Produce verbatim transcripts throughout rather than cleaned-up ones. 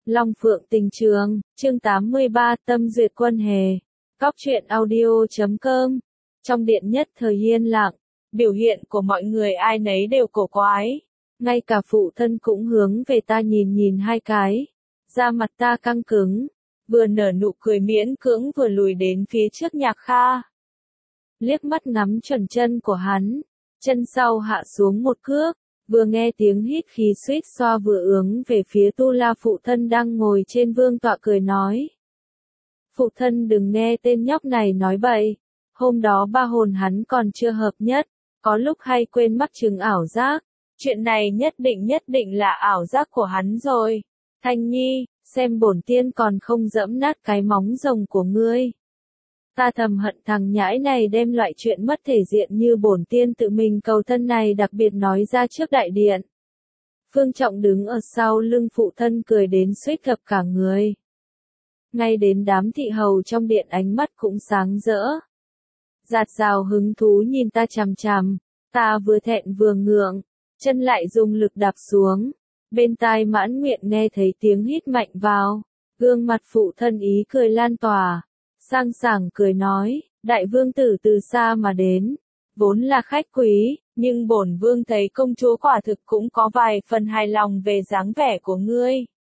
Long Phượng Tình Trường, chương tám mươi ba, Tâm Duyệt Quân Hề. Cóc truyện audio chấm com. Trong điện nhất thời yên lặng, biểu hiện của mọi người ai nấy đều cổ quái. Ngay cả phụ thân cũng hướng về ta nhìn nhìn hai cái. Da mặt ta căng cứng, vừa nở nụ cười miễn cưỡng vừa lùi đến phía trước Nhạc Kha. Liếc mắt ngắm chuẩn chân của hắn, chân sau hạ xuống một cước. Vừa nghe tiếng hít khí suýt xoa vừa hướng về phía Tu La phụ thân đang ngồi trên vương tọa cười nói. Phụ thân đừng nghe tên nhóc này nói bậy, hôm đó ba hồn hắn còn chưa hợp nhất, có lúc hay quên mắc chứng ảo giác, chuyện này nhất định nhất định là ảo giác của hắn rồi. Thanh Nhi, xem bổn tiên còn không dẫm nát cái móng rồng của ngươi. Ta thầm hận thằng nhãi này đem loại chuyện mất thể diện như bổn tiên tự mình cầu thân này đặc biệt nói ra trước đại điện. Phương Trọng đứng ở sau lưng phụ thân cười đến suýt gập cả người. Ngay đến đám thị hầu trong điện ánh mắt cũng sáng rỡ. Giạt rào hứng thú nhìn ta chằm chằm, ta vừa thẹn vừa ngượng, chân lại dùng lực đạp xuống. Bên tai mãn nguyện nghe thấy tiếng hít mạnh vào, gương mặt phụ thân ý cười lan tỏa. Sang sảng cười nói, đại vương tử từ xa mà đến, vốn là khách quý, nhưng bổn vương thấy công chúa quả thực cũng có vài phần hài lòng về dáng vẻ của ngươi.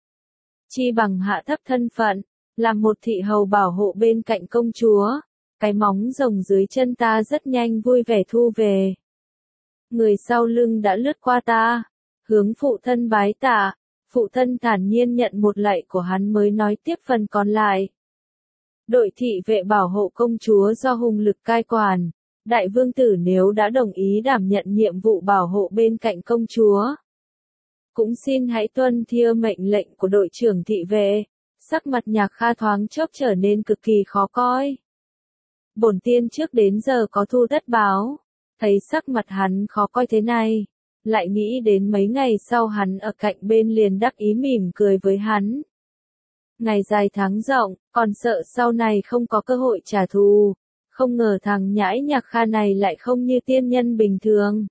Chi bằng hạ thấp thân phận, làm một thị hầu bảo hộ bên cạnh công chúa, cái móng rồng dưới chân ta rất nhanh vui vẻ thu về. Người sau lưng đã lướt qua ta, hướng phụ thân bái tạ, phụ thân thản nhiên nhận một lạy của hắn mới nói tiếp phần còn lại. Đội thị vệ bảo hộ công chúa do Hùng Lực cai quản, đại vương tử nếu đã đồng ý đảm nhận nhiệm vụ bảo hộ bên cạnh công chúa, cũng xin hãy tuân theo mệnh lệnh của đội trưởng thị vệ. Sắc mặt Nhạc Kha thoáng chốc trở nên cực kỳ khó coi. Bổn tiên trước đến giờ có thu tất báo, thấy sắc mặt hắn khó coi thế này, lại nghĩ đến mấy ngày sau hắn ở cạnh bên liền đắc ý mỉm cười với hắn. Ngày dài tháng rộng, còn sợ sau này không có cơ hội trả thù, không ngờ thằng nhãi Nhạc Kha này lại không như tiên nhân bình thường.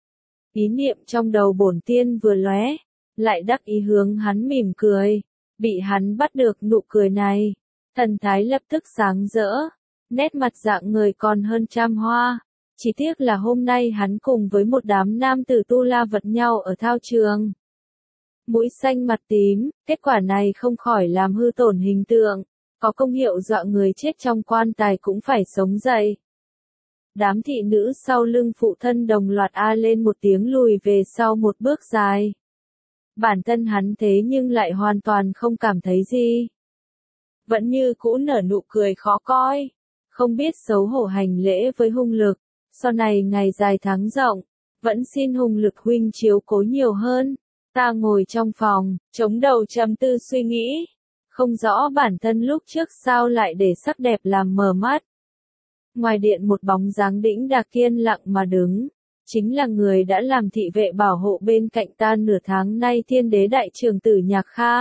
Ý niệm trong đầu bổn tiên vừa lóe, lại đắc ý hướng hắn mỉm cười, bị hắn bắt được nụ cười này, thần thái lập tức sáng rỡ, nét mặt dạng người còn hơn trăm hoa. Chỉ tiếc là hôm nay hắn cùng với một đám nam tử Tu La vật nhau ở thao trường. Mũi xanh mặt tím, kết quả này không khỏi làm hư tổn hình tượng, có công hiệu dọa người chết trong quan tài cũng phải sống dậy. Đám thị nữ sau lưng phụ thân đồng loạt a lên một tiếng lùi về sau một bước dài. Bản thân hắn thế nhưng lại hoàn toàn không cảm thấy gì. Vẫn như cũ nở nụ cười khó coi, không biết xấu hổ hành lễ với Hùng Lực, sau này ngày dài tháng rộng, vẫn xin Hùng Lực huynh chiếu cố nhiều hơn. Ta ngồi trong phòng, chống đầu trầm tư suy nghĩ, không rõ bản thân lúc trước sao lại để sắc đẹp làm mờ mắt. Ngoài điện một bóng dáng đĩnh đạc kiên lặng mà đứng, chính là người đã làm thị vệ bảo hộ bên cạnh ta nửa tháng nay Thiên Đế đại trưởng tử Nhạc Kha.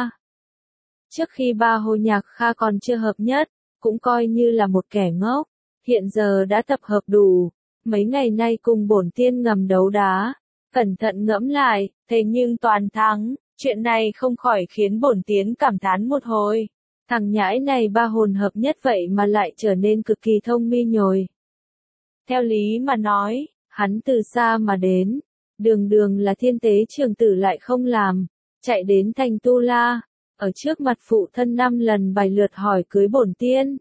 Trước khi ba hồ Nhạc Kha còn chưa hợp nhất, cũng coi như là một kẻ ngốc, hiện giờ đã tập hợp đủ, mấy ngày nay cùng bổn tiên ngầm đấu đá. Cẩn thận ngẫm lại, thế nhưng toàn thắng, chuyện này không khỏi khiến bổn tiến cảm thán một hồi. Thằng nhãi này ba hồn hợp nhất vậy mà lại trở nên cực kỳ thông minh nhồi. Theo lý mà nói, hắn từ xa mà đến, đường đường là thiên tế trường tử lại không làm, chạy đến thành Tu La, ở trước mặt phụ thân năm lần bài lượt hỏi cưới bổn tiên.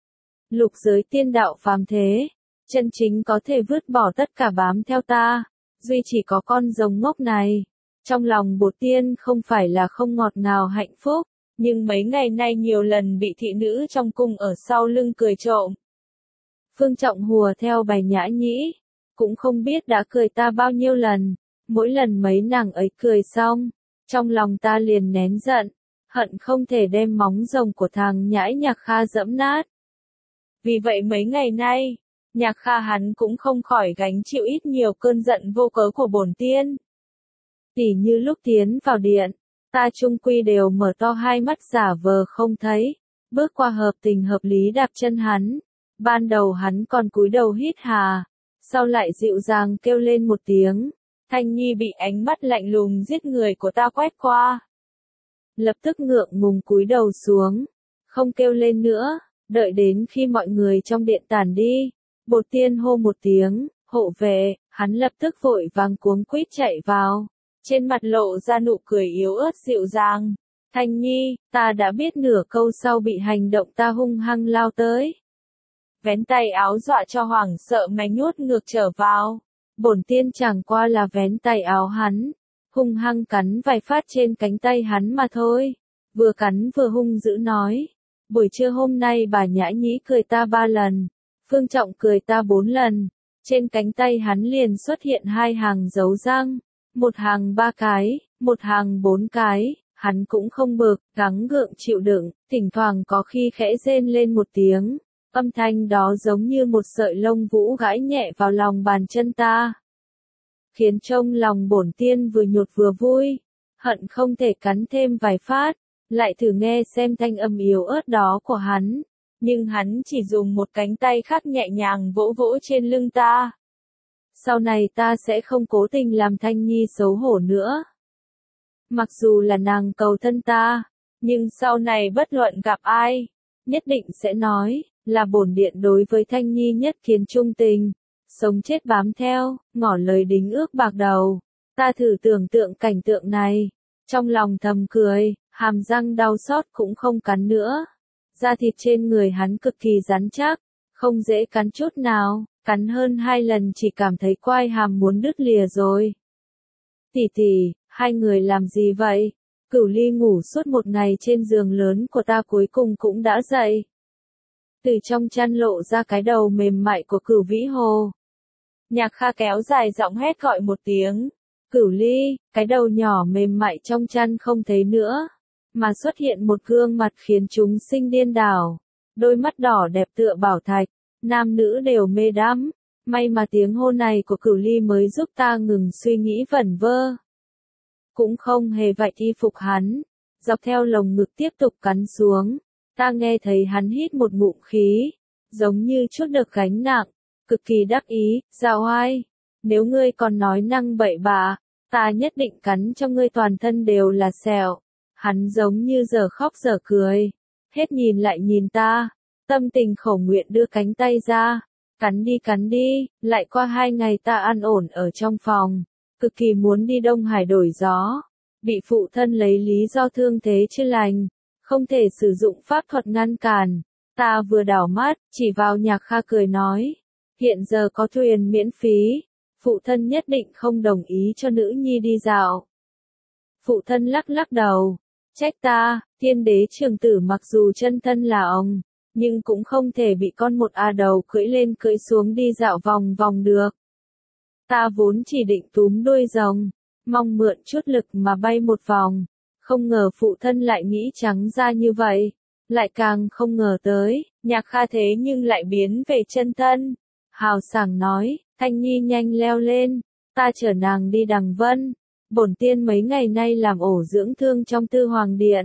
Lục giới tiên đạo phàm thế, chân chính có thể vứt bỏ tất cả bám theo ta. Duy chỉ có con rồng ngốc này, trong lòng bổn tiên không phải là không ngọt ngào hạnh phúc, nhưng mấy ngày nay nhiều lần bị thị nữ trong cung ở sau lưng cười trộm. Phương Trọng hùa theo bài nhã nhĩ, cũng không biết đã cười ta bao nhiêu lần, mỗi lần mấy nàng ấy cười xong, trong lòng ta liền nén giận, hận không thể đem móng rồng của thằng nhãi Nhạc Kha dẫm nát. Vì vậy mấy ngày nay, Nhạc Kha hắn cũng không khỏi gánh chịu ít nhiều cơn giận vô cớ của bổn tiên. Tỉ như lúc tiến vào điện, ta chung quy đều mở to hai mắt giả vờ không thấy, bước qua hợp tình hợp lý đạp chân hắn. Ban đầu hắn còn cúi đầu hít hà, sau lại dịu dàng kêu lên một tiếng, Thanh Nhi bị ánh mắt lạnh lùng giết người của ta quét qua. lập tức ngượng ngùng cúi đầu xuống, không kêu lên nữa, đợi đến khi mọi người trong điện tản đi, Bổn Tiên hô một tiếng, hộ vệ, hắn lập tức vội vàng cuống quýt chạy vào, trên mặt lộ ra nụ cười yếu ớt dịu dàng. Thanh Nhi, ta đã biết nửa câu sau bị hành động ta hung hăng lao tới. Vén tay áo dọa cho hoảng sợ mà nhốt ngược trở vào. Bổn Tiên chẳng qua là vén tay áo hắn, hung hăng cắn vài phát trên cánh tay hắn mà thôi. Vừa cắn vừa hung dữ nói, buổi trưa hôm nay bà Nhã Nhĩ cười ta ba lần, Phương Trọng cười ta bốn lần. Trên cánh tay hắn liền xuất hiện hai hàng dấu răng, một hàng ba cái, một hàng bốn cái. Hắn cũng không bực, gắng gượng chịu đựng, thỉnh thoảng có khi khẽ rên lên một tiếng, âm thanh đó giống như một sợi lông vũ gãi nhẹ vào lòng bàn chân ta. Khiến trong lòng Bổn Tiên vừa nhột vừa vui, hận không thể cắn thêm vài phát, lại thử nghe xem thanh âm yếu ớt đó của hắn, nhưng hắn chỉ dùng một cánh tay khác nhẹ nhàng vỗ vỗ trên lưng ta. Sau này ta sẽ không cố tình làm Thanh Nhi xấu hổ nữa. Mặc dù là nàng cầu thân ta, nhưng sau này bất luận gặp ai, nhất định sẽ nói, là bổn điện đối với Thanh Nhi nhất kiến trung tình, sống chết bám theo, ngỏ lời đính ước bạc đầu. Ta thử tưởng tượng cảnh tượng này, trong lòng thầm cười, hàm răng đau xót cũng không cắn nữa. Da thịt trên người hắn cực kỳ rắn chắc, không dễ cắn chút nào, cắn hơn hai lần chỉ cảm thấy quai hàm muốn đứt lìa rồi. Tỷ tỷ, hai người làm gì vậy? Cửu Ly ngủ suốt một ngày trên giường lớn của ta cuối cùng cũng đã dậy. Từ trong chăn lộ ra cái đầu mềm mại của Cửu Vĩ Hồ. Nhạc Kha kéo dài giọng hét gọi một tiếng. Cửu Ly, cái đầu nhỏ mềm mại trong chăn không thấy nữa, mà xuất hiện một gương mặt khiến chúng sinh điên đảo. Đôi mắt đỏ đẹp tựa bảo thạch, nam nữ đều mê đắm. May mà tiếng hô này của Cửu Ly mới giúp ta ngừng suy nghĩ vẩn vơ. Cũng không hề vạch y phục hắn, dọc theo lồng ngực tiếp tục cắn xuống. Ta nghe thấy hắn hít một ngụm khí, giống như chút được gánh nặng, cực kỳ đắc ý, Giao Ai, nếu ngươi còn nói năng bậy bạ, ta nhất định cắn cho ngươi toàn thân đều là sẹo. Hắn giống như giờ khóc giờ cười, hết nhìn lại nhìn ta, tâm tình khẩu nguyện đưa cánh tay ra, cắn đi cắn đi, lại qua hai ngày ta an ổn ở trong phòng, cực kỳ muốn đi Đông Hải đổi gió, bị phụ thân lấy lý do thương thế chưa lành, không thể sử dụng pháp thuật ngăn cản. Ta vừa đảo mắt, chỉ vào Nhạc Kha cười nói, hiện giờ có thuyền miễn phí, phụ thân nhất định không đồng ý cho nữ nhi đi dạo. Phụ thân lắc lắc đầu, trách ta, Thiên Đế Trường Tử mặc dù chân thân là ông, nhưng cũng không thể bị con một a đầu cưỡi lên cưỡi xuống đi dạo vòng vòng được. Ta vốn chỉ định túm đuôi rồng, mong mượn chút lực mà bay một vòng, không ngờ phụ thân lại nghĩ trắng ra như vậy, lại càng không ngờ tới, Nhạc Kha thế nhưng lại biến về chân thân. Hào sảng nói, Thanh Nhi nhanh leo lên, ta chở nàng đi Đằng Vân, bổn tiên mấy ngày nay làm ổ dưỡng thương trong Tư Hoàng Điện.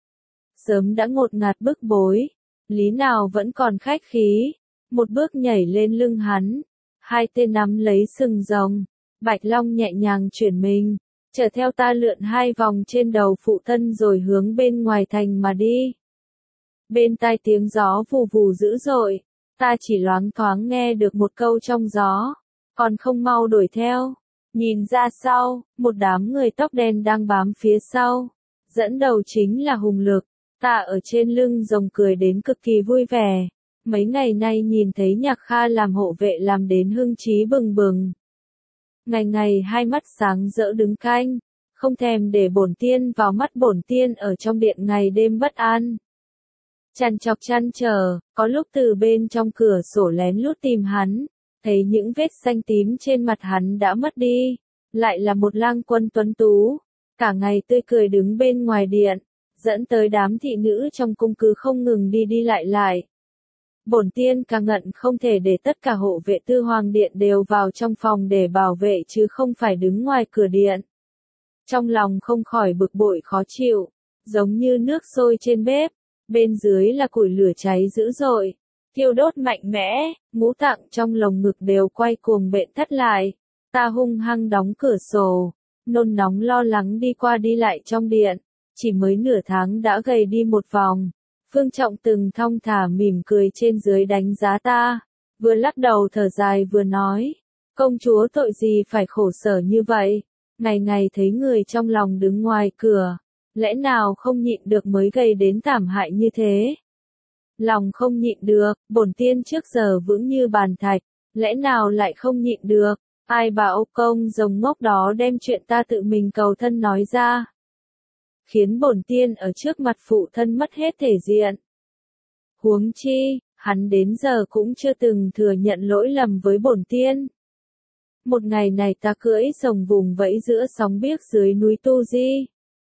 Sớm đã ngột ngạt bức bối, lý nào vẫn còn khách khí, một bước nhảy lên lưng hắn, hai tên nắm lấy sừng rồng, Bạch Long nhẹ nhàng chuyển mình, chở theo ta lượn hai vòng trên đầu phụ thân rồi hướng bên ngoài thành mà đi. Bên tai tiếng gió vù vù dữ dội, ta chỉ loáng thoáng nghe được một câu trong gió, còn không mau đuổi theo. Nhìn ra sau, một đám người tóc đen đang bám phía sau, dẫn đầu chính là Hùng Lực. Ta ở trên lưng rồng cười đến cực kỳ vui vẻ, mấy ngày nay nhìn thấy Nhạc Kha làm hộ vệ làm đến hưng trí bừng bừng. Ngày ngày hai mắt sáng rỡ đứng canh, không thèm để bổn tiên vào mắt bổn tiên ở trong điện ngày đêm bất an. Chằn chọc chăn trở, có lúc từ bên trong cửa sổ lén lút tìm hắn, thấy những vết xanh tím trên mặt hắn đã mất đi, lại là một lang quân tuấn tú, cả ngày tươi cười đứng bên ngoài điện, dẫn tới đám thị nữ trong cung cứ không ngừng đi đi lại lại. Bổn tiên càng ngận không thể để tất cả hộ vệ Tư Hoàng Điện đều vào trong phòng để bảo vệ chứ không phải đứng ngoài cửa điện. Trong lòng không khỏi bực bội khó chịu, giống như nước sôi trên bếp, bên dưới là củi lửa cháy dữ dội, thiêu đốt mạnh mẽ, ngũ tạng trong lồng ngực đều quay cuồng bện thắt lại. Ta hung hăng đóng cửa sổ, nôn nóng lo lắng đi qua đi lại trong điện, chỉ mới nửa tháng đã gầy đi một vòng. Phương Trọng từng thong thả mỉm cười trên dưới đánh giá ta, vừa lắc đầu thở dài vừa nói, công chúa tội gì phải khổ sở như vậy, ngày ngày thấy người trong lòng đứng ngoài cửa, lẽ nào không nhịn được mới gầy đến thảm hại như thế. Lòng không nhịn được, bổn tiên trước giờ vững như bàn thạch, lẽ nào lại không nhịn được, ai bảo công rồng ngốc đó đem chuyện ta tự mình cầu thân nói ra. Khiến bổn tiên ở trước mặt phụ thân mất hết thể diện. Huống chi, hắn đến giờ cũng chưa từng thừa nhận lỗi lầm với bổn tiên. Một ngày này ta cưỡi rồng vùng vẫy giữa sóng biếc dưới núi Tu Di.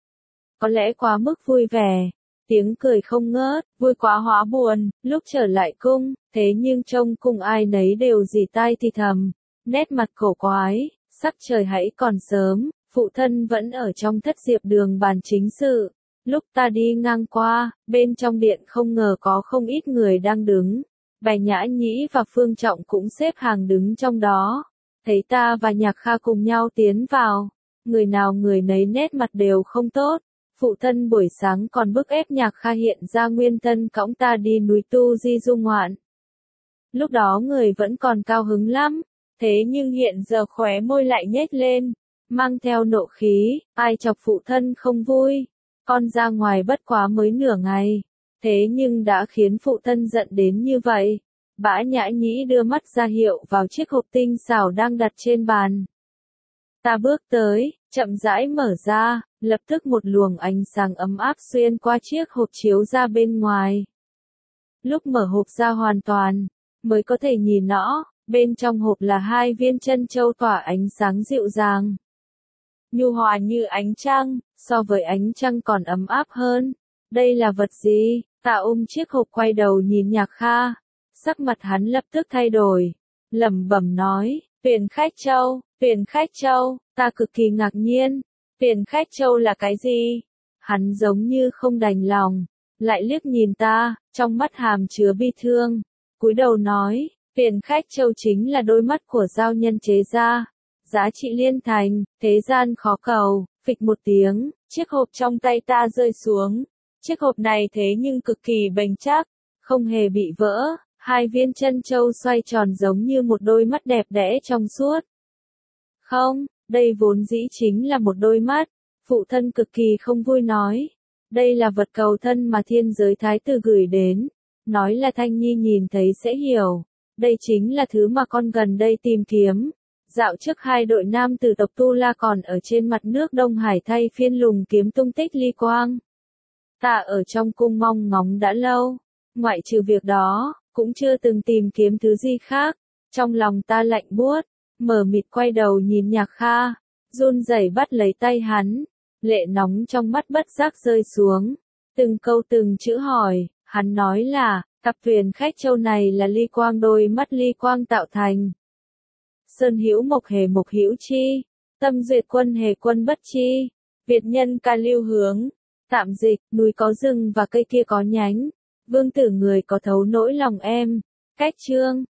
Có lẽ quá mức vui vẻ, tiếng cười không ngớt, vui quá hóa buồn, lúc trở lại cung, thế nhưng trông cung ai nấy đều rỉ tai thì thầm, nét mặt cổ quái, sắc trời hãy còn sớm, phụ thân vẫn ở trong thất diệp đường bàn chính sự. Lúc ta đi ngang qua, bên trong điện không ngờ có không ít người đang đứng, Bạch Nhã Nhĩ và Phương Trọng cũng xếp hàng đứng trong đó. Thấy ta và Nhạc Kha cùng nhau tiến vào, người nào người nấy nét mặt đều không tốt. Phụ thân buổi sáng còn bức ép Nhạc Kha hiện ra nguyên thân cõng ta đi núi Tu Di du ngoạn. Lúc đó người vẫn còn cao hứng lắm, thế nhưng hiện giờ khóe môi lại nhếch lên, mang theo nộ khí, ai chọc phụ thân không vui. Con ra ngoài bất quá mới nửa ngày, thế nhưng đã khiến phụ thân giận đến như vậy. Bã Nhã Nhĩ đưa mắt ra hiệu vào chiếc hộp tinh xảo đang đặt trên bàn. Ta bước tới, chậm rãi mở ra, lập tức một luồng ánh sáng ấm áp xuyên qua chiếc hộp chiếu ra bên ngoài. Lúc mở hộp ra hoàn toàn, mới có thể nhìn nó, bên trong hộp là hai viên chân châu tỏa ánh sáng dịu dàng. Nhu hòa như ánh trăng, so với ánh trăng còn ấm áp hơn. Đây là vật gì? Ta ôm chiếc hộp quay đầu nhìn Nhạc Kha. Sắc mặt hắn lập tức thay đổi, lẩm bẩm nói, Huyền Khách Châu, Huyền Khách Châu, ta cực kỳ ngạc nhiên, Huyền Khách Châu là cái gì? Hắn giống như không đành lòng, lại liếc nhìn ta, trong mắt hàm chứa bi thương, cúi đầu nói, Huyền Khách Châu chính là đôi mắt của giao nhân chế ra, giá trị liên thành, thế gian khó cầu. Phịch một tiếng, chiếc hộp trong tay ta rơi xuống, chiếc hộp này thế nhưng cực kỳ bền chắc, không hề bị vỡ. Hai viên chân châu xoay tròn giống như một đôi mắt đẹp đẽ trong suốt. Không, đây vốn dĩ chính là một đôi mắt. Phụ thân cực kỳ không vui nói. Đây là vật cầu thân mà thiên giới thái tử gửi đến. Nói là Thanh Nhi nhìn thấy sẽ hiểu. Đây chính là thứ mà con gần đây tìm kiếm. Dạo trước hai đội nam từ tộc Tu La còn ở trên mặt nước Đông Hải thay phiên lùng kiếm tung tích ly quang. Ta ở trong cung mong ngóng đã lâu. Ngoại trừ việc đó, cũng chưa từng tìm kiếm thứ gì khác. Trong lòng ta lạnh buốt, mờ mịt quay đầu nhìn Nhạc Kha, run rẩy bắt lấy tay hắn, lệ nóng trong mắt bất giác rơi xuống, từng câu từng chữ hỏi, hắn nói là, cặp Huyền Khách Châu này là ly quang đôi mắt ly quang tạo thành. Sơn hữu mộc hề mộc hữu chi, tâm duyệt quân hề quân bất chi, Việt nhân ca lưu hướng, tạm dịch, núi có rừng và cây kia có nhánh. Vương tử người có thấu nỗi lòng em. Cách chương